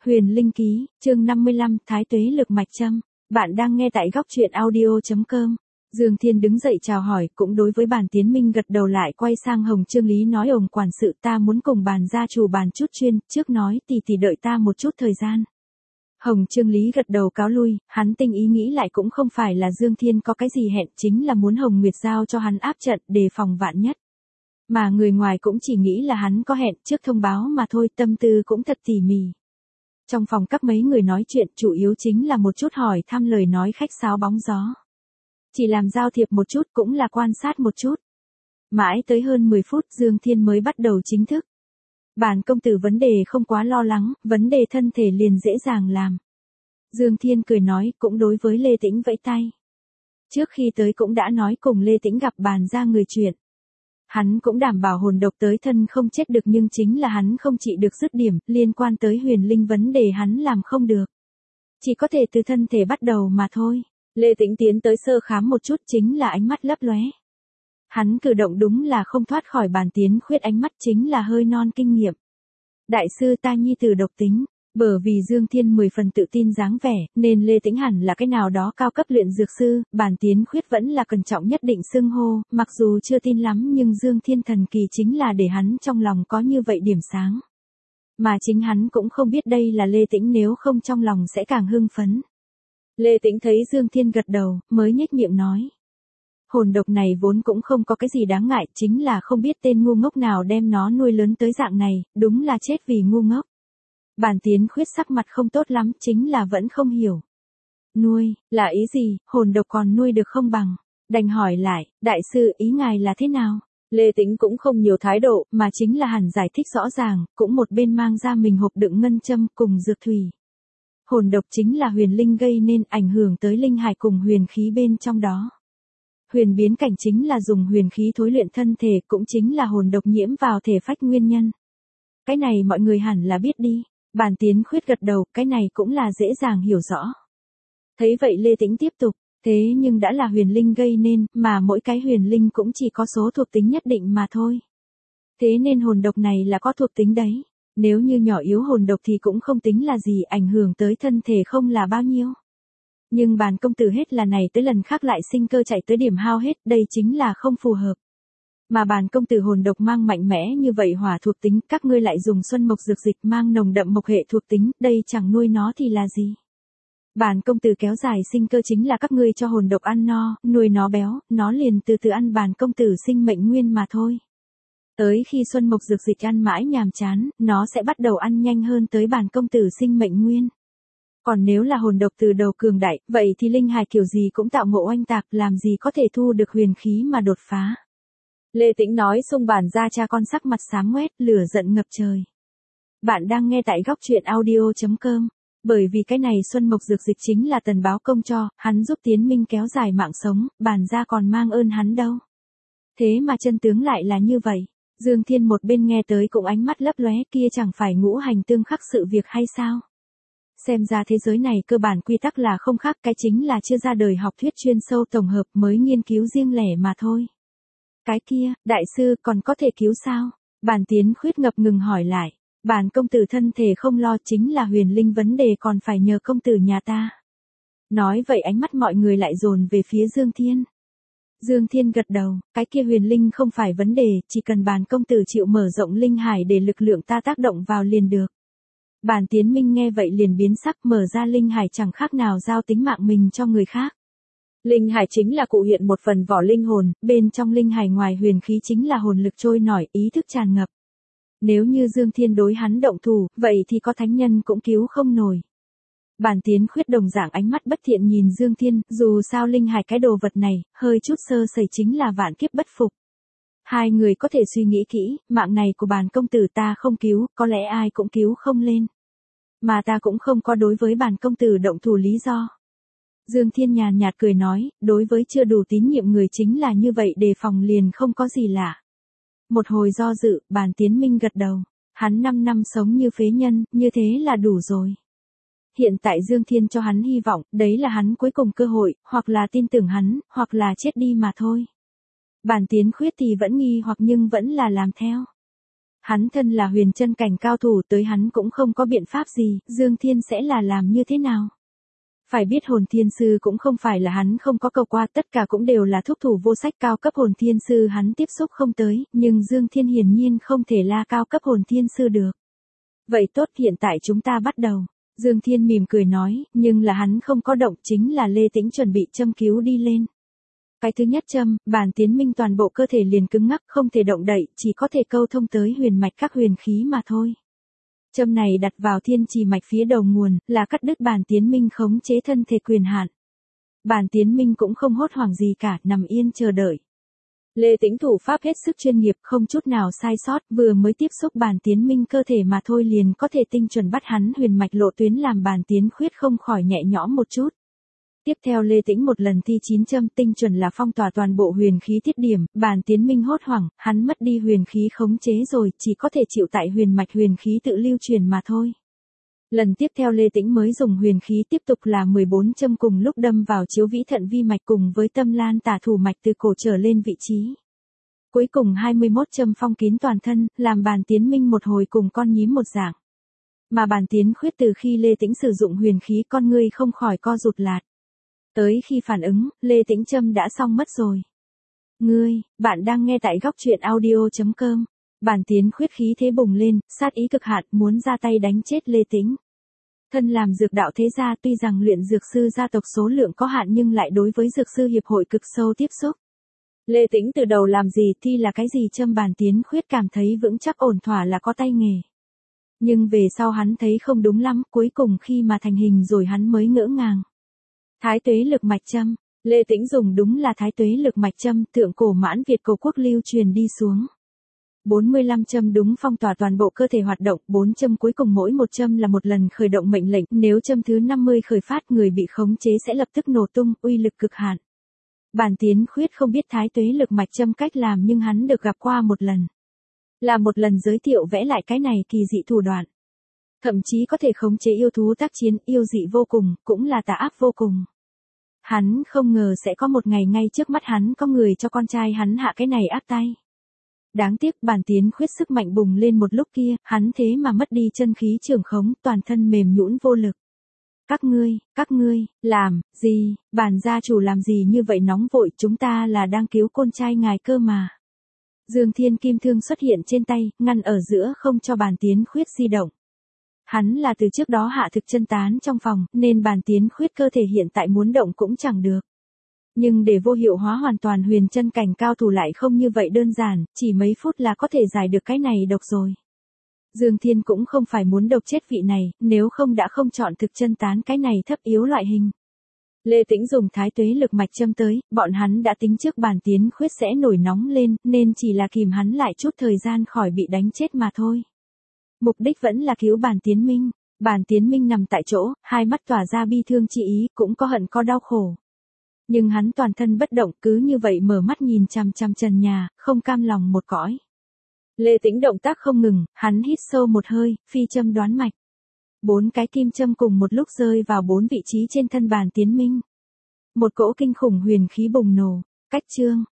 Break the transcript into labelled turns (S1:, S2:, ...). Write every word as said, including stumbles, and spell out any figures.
S1: Huyền Linh Ký, chương năm mươi lăm, Thái Tuế Lực Mạch Châm. Bạn đang nghe tại góc truyện audio.com. Dương Thiên đứng dậy chào hỏi, cũng đối với Bàn Tiến Minh gật đầu lại quay sang Hồng Trương Lý nói ổng quản sự ta muốn cùng Bàn gia chủ bàn chút chuyên, trước nói tỷ tỷ đợi ta một chút thời gian. Hồng Trương Lý gật đầu cáo lui, hắn tinh ý nghĩ lại cũng không phải là Dương Thiên có cái gì hẹn, chính là muốn Hồng Nguyệt giao cho hắn áp trận đề phòng vạn nhất. Mà người ngoài cũng chỉ nghĩ là hắn có hẹn trước thông báo mà thôi, tâm tư cũng thật tỉ mỉ. Trong phòng các mấy người nói chuyện chủ yếu chính là một chút hỏi thăm lời nói khách sáo bóng gió. Chỉ làm giao thiệp một chút cũng là quan sát một chút. Mãi tới hơn mười phút Dương Thiên mới bắt đầu chính thức. Bản công tử vấn đề không quá lo lắng, vấn đề thân thể liền dễ dàng làm. Dương Thiên cười nói cũng đối với Lê Tĩnh vẫy tay. Trước khi tới cũng đã nói cùng Lê Tĩnh gặp bàn ra người chuyện. Hắn cũng đảm bảo hồn độc tới thân không chết được nhưng chính là hắn không trị được dứt điểm, liên quan tới huyền linh vấn đề hắn làm không được. Chỉ có thể từ thân thể bắt đầu mà thôi. Lê Tĩnh tiến tới sơ khám một chút chính là ánh mắt lấp lóe. Hắn cử động đúng là không thoát khỏi Bàn Tiến Khuyết ánh mắt chính là hơi non kinh nghiệm. Đại sư ta nhi tử độc tính. Bởi vì Dương Thiên mười phần tự tin dáng vẻ, nên Lê Tĩnh hẳn là cái nào đó cao cấp luyện dược sư, Bàn Tiến Khuyết vẫn là cẩn trọng nhất định xưng hô, mặc dù chưa tin lắm nhưng Dương Thiên thần kỳ chính là để hắn trong lòng có như vậy điểm sáng. Mà chính hắn cũng không biết đây là Lê Tĩnh nếu không trong lòng sẽ càng hưng phấn. Lê Tĩnh thấy Dương Thiên gật đầu, mới nhếch miệng nói. Hồn độc này vốn cũng không có cái gì đáng ngại, chính là không biết tên ngu ngốc nào đem nó nuôi lớn tới dạng này, đúng là chết vì ngu ngốc. Bàn Tiến Khuyết sắc mặt không tốt lắm, chính là vẫn không hiểu. Nuôi, là ý gì, hồn độc còn nuôi được không bằng. Đành hỏi lại, đại sư ý ngài là thế nào? Lê Tĩnh cũng không nhiều thái độ, mà chính là hẳn giải thích rõ ràng, cũng một bên mang ra mình hộp đựng ngân châm cùng dược thủy. Hồn độc chính là huyền linh gây nên ảnh hưởng tới linh hải cùng huyền khí bên trong đó. Huyền biến cảnh chính là dùng huyền khí thối luyện thân thể cũng chính là hồn độc nhiễm vào thể phách nguyên nhân. Cái này mọi người hẳn là biết đi. Bàn Tiến Khuyết gật đầu, cái này cũng là dễ dàng hiểu rõ. Thấy vậy Lê Tĩnh tiếp tục, thế nhưng đã là huyền linh gây nên, mà mỗi cái huyền linh cũng chỉ có số thuộc tính nhất định mà thôi. Thế nên hồn độc này là có thuộc tính đấy. Nếu như nhỏ yếu hồn độc thì cũng không tính là gì, ảnh hưởng tới thân thể không là bao nhiêu. Nhưng Bàn công tử hết là này tới lần khác lại sinh cơ chạy tới điểm hao hết, đây chính là không phù hợp. Mà Bàn công tử hồn độc mang mạnh mẽ như vậy hỏa thuộc tính, các ngươi lại dùng xuân mộc dược dịch mang nồng đậm mộc hệ thuộc tính, đây chẳng nuôi nó thì là gì. Bàn công tử kéo dài sinh cơ chính là các ngươi cho hồn độc ăn no, nuôi nó béo, nó liền từ từ ăn Bàn công tử sinh mệnh nguyên mà thôi. Tới khi xuân mộc dược dịch ăn mãi nhàm chán, nó sẽ bắt đầu ăn nhanh hơn tới Bàn công tử sinh mệnh nguyên. Còn nếu là hồn độc từ đầu cường đại, vậy thì linh hài kiểu gì cũng tạo ngộ oanh tạc, làm gì có thể thu được huyền khí mà đột phá. Lê Tĩnh nói xung Bàn ra cha con sắc mặt xám ngoét, lửa giận ngập trời. Bạn đang nghe tại góc truyện audio.com. Bởi vì cái này xuân mộc dược dịch chính là Tần báo công cho, hắn giúp Tiến Minh kéo dài mạng sống, Bàn ra còn mang ơn hắn đâu. Thế mà chân tướng lại là như vậy. Dương Thiên một bên nghe tới cũng ánh mắt lấp lóe, kia chẳng phải ngũ hành tương khắc sự việc hay sao? Xem ra thế giới này cơ bản quy tắc là không khác, cái chính là chưa ra đời học thuyết chuyên sâu tổng hợp mới nghiên cứu riêng lẻ mà thôi. Cái kia, đại sư còn có thể cứu sao? Bàn Tiến Khuyết ngập ngừng hỏi lại. Bàn công tử thân thể không lo chính là huyền linh vấn đề còn phải nhờ công tử nhà ta. Nói vậy ánh mắt mọi người lại dồn về phía Dương Thiên. Dương Thiên gật đầu, cái kia huyền linh không phải vấn đề, chỉ cần Bàn công tử chịu mở rộng linh hải để lực lượng ta tác động vào liền được. Bàn Tiến Minh nghe vậy liền biến sắc, mở ra linh hải chẳng khác nào giao tính mạng mình cho người khác. Linh hải chính là cụ hiện một phần vỏ linh hồn, bên trong linh hải ngoài huyền khí chính là hồn lực trôi nổi, ý thức tràn ngập. Nếu như Dương Thiên đối hắn động thủ, vậy thì có thánh nhân cũng cứu không nổi. Bàn Tiến Khuyết đồng dạng ánh mắt bất thiện nhìn Dương Thiên, dù sao linh hải cái đồ vật này, hơi chút sơ sẩy chính là vạn kiếp bất phục. Hai người có thể suy nghĩ kỹ, mạng này của Bàn công tử ta không cứu, có lẽ ai cũng cứu không lên. Mà ta cũng không có đối với Bàn công tử động thủ lý do. Dương Thiên nhàn nhạt cười nói, đối với chưa đủ tín nhiệm người chính là như vậy, đề phòng liền không có gì lạ. Một hồi do dự, Bàn Tiến Minh gật đầu. Hắn năm năm sống như phế nhân, như thế là đủ rồi. Hiện tại Dương Thiên cho hắn hy vọng, đấy là hắn cuối cùng cơ hội, hoặc là tin tưởng hắn, hoặc là chết đi mà thôi. Bàn Tiến Khuyết thì vẫn nghi hoặc nhưng vẫn là làm theo. Hắn thân là huyền chân cảnh cao thủ, tới hắn cũng không có biện pháp gì, Dương Thiên sẽ là làm như thế nào? Phải biết hồn thiên sư cũng không phải là hắn không có cầu qua, tất cả cũng đều là thúc thủ vô sách, cao cấp hồn thiên sư hắn tiếp xúc không tới, nhưng Dương Thiên hiển nhiên không thể là cao cấp hồn thiên sư được. Vậy tốt, hiện tại chúng ta bắt đầu. Dương Thiên mỉm cười nói, nhưng là hắn không có động, chính là Lê Tĩnh chuẩn bị châm cứu đi lên. Cái thứ nhất châm, Bàn Tiến Minh toàn bộ cơ thể liền cứng ngắc, không thể động đậy, chỉ có thể câu thông tới huyền mạch các huyền khí mà thôi. Châm này đặt vào thiên trì mạch phía đầu nguồn, là cắt đứt Bàn Tiến Minh khống chế thân thể quyền hạn. Bàn Tiến Minh cũng không hốt hoảng gì cả, nằm yên chờ đợi. Lê Tĩnh thủ pháp hết sức chuyên nghiệp, không chút nào sai sót, vừa mới tiếp xúc Bàn Tiến Minh cơ thể mà thôi liền có thể tinh chuẩn bắt hắn huyền mạch lộ tuyến, làm Bàn Tiến Khuyết không khỏi nhẹ nhõm một chút. Tiếp theo Lê Tĩnh một lần thi chín châm, tinh chuẩn là phong tỏa toàn bộ huyền khí tiết điểm, Bàn Tiến Minh hốt hoảng, hắn mất đi huyền khí khống chế rồi, chỉ có thể chịu tại huyền mạch huyền khí tự lưu truyền mà thôi. Lần tiếp theo Lê Tĩnh mới dùng huyền khí tiếp tục là mười bốn châm, cùng lúc đâm vào chiếu vĩ thận vi mạch cùng với tâm lan tả thủ mạch từ cổ trở lên vị trí. Cuối cùng hai mươi mốt châm phong kín toàn thân, làm Bàn Tiến Minh một hồi cùng con nhím một dạng. Mà Bàn Tiến Khuyết từ khi Lê Tĩnh sử dụng huyền khí, con ngươi không khỏi co rụt lại. Tới khi phản ứng, Lê Tĩnh châm đã xong mất rồi. Ngươi, bạn đang nghe tại góc truyện audio chấm com. Bàn Tiến Khuyết khí thế bùng lên, sát ý cực hạn, muốn ra tay đánh chết Lê Tĩnh. Thân làm dược đạo thế gia, tuy rằng luyện dược sư gia tộc số lượng có hạn nhưng lại đối với dược sư hiệp hội cực sâu tiếp xúc. Lê Tĩnh từ đầu làm gì thi là cái gì châm, Bàn Tiến Khuyết cảm thấy vững chắc ổn thỏa là có tay nghề. Nhưng về sau hắn thấy không đúng lắm, cuối cùng khi mà thành hình rồi hắn mới ngỡ ngàng. Thái tuế lực mạch châm, Lê Tĩnh dùng đúng là thái tuế lực mạch châm, thượng cổ mãn Việt cổ quốc lưu truyền đi xuống. bốn mươi lăm châm đúng phong tỏa toàn bộ cơ thể hoạt động, bốn châm cuối cùng mỗi một châm là một lần khởi động mệnh lệnh, nếu châm thứ năm mươi khởi phát người bị khống chế sẽ lập tức nổ tung, uy lực cực hạn. Bàn Tiến Khuyết không biết thái tuế lực mạch châm cách làm nhưng hắn được gặp qua một lần. Là một lần giới thiệu vẽ lại cái này kỳ dị thủ đoạn. Thậm chí có thể khống chế yêu thú tác chiến, yêu dị vô cùng, cũng là tà ác vô cùng. Hắn không ngờ sẽ có một ngày ngay trước mắt hắn có người cho con trai hắn hạ cái này áp tay. Đáng tiếc Bàn Tiến Khuyết sức mạnh bùng lên một lúc kia, hắn thế mà mất đi chân khí trường khống, toàn thân mềm nhũn vô lực. Các ngươi, các ngươi, làm, gì, Bàn gia chủ làm gì như vậy nóng vội, chúng ta là đang cứu con trai ngài cơ mà. Dương Thiên kim thương xuất hiện trên tay, ngăn ở giữa không cho Bàn Tiến Khuyết di động. Hắn là từ trước đó hạ thực chân tán trong phòng, nên Bàn Tiến Khuyết cơ thể hiện tại muốn động cũng chẳng được. Nhưng để vô hiệu hóa hoàn toàn huyền chân cảnh cao thủ lại không như vậy đơn giản, chỉ mấy phút là có thể giải được cái này độc rồi. Dương Thiên cũng không phải muốn độc chết vị này, nếu không đã không chọn thực chân tán cái này thấp yếu loại hình. Lê Tĩnh dùng thái tuế lực mạch châm tới, bọn hắn đã tính trước Bàn Tiến Khuyết sẽ nổi nóng lên, nên chỉ là kìm hắn lại chút thời gian khỏi bị đánh chết mà thôi. Mục đích vẫn là cứu Bàn Tiến Minh. Bàn Tiến Minh nằm tại chỗ, hai mắt tỏa ra bi thương chi ý, cũng có hận có đau khổ. Nhưng hắn toàn thân bất động, cứ như vậy mở mắt nhìn chằm chằm trần nhà, không cam lòng một cõi. Lê Tĩnh động tác không ngừng, hắn hít sâu một hơi, phi châm đoán mạch. Bốn cái kim châm cùng một lúc rơi vào bốn vị trí trên thân Bàn Tiến Minh. Một cỗ kinh khủng huyền khí bùng nổ, cách chương.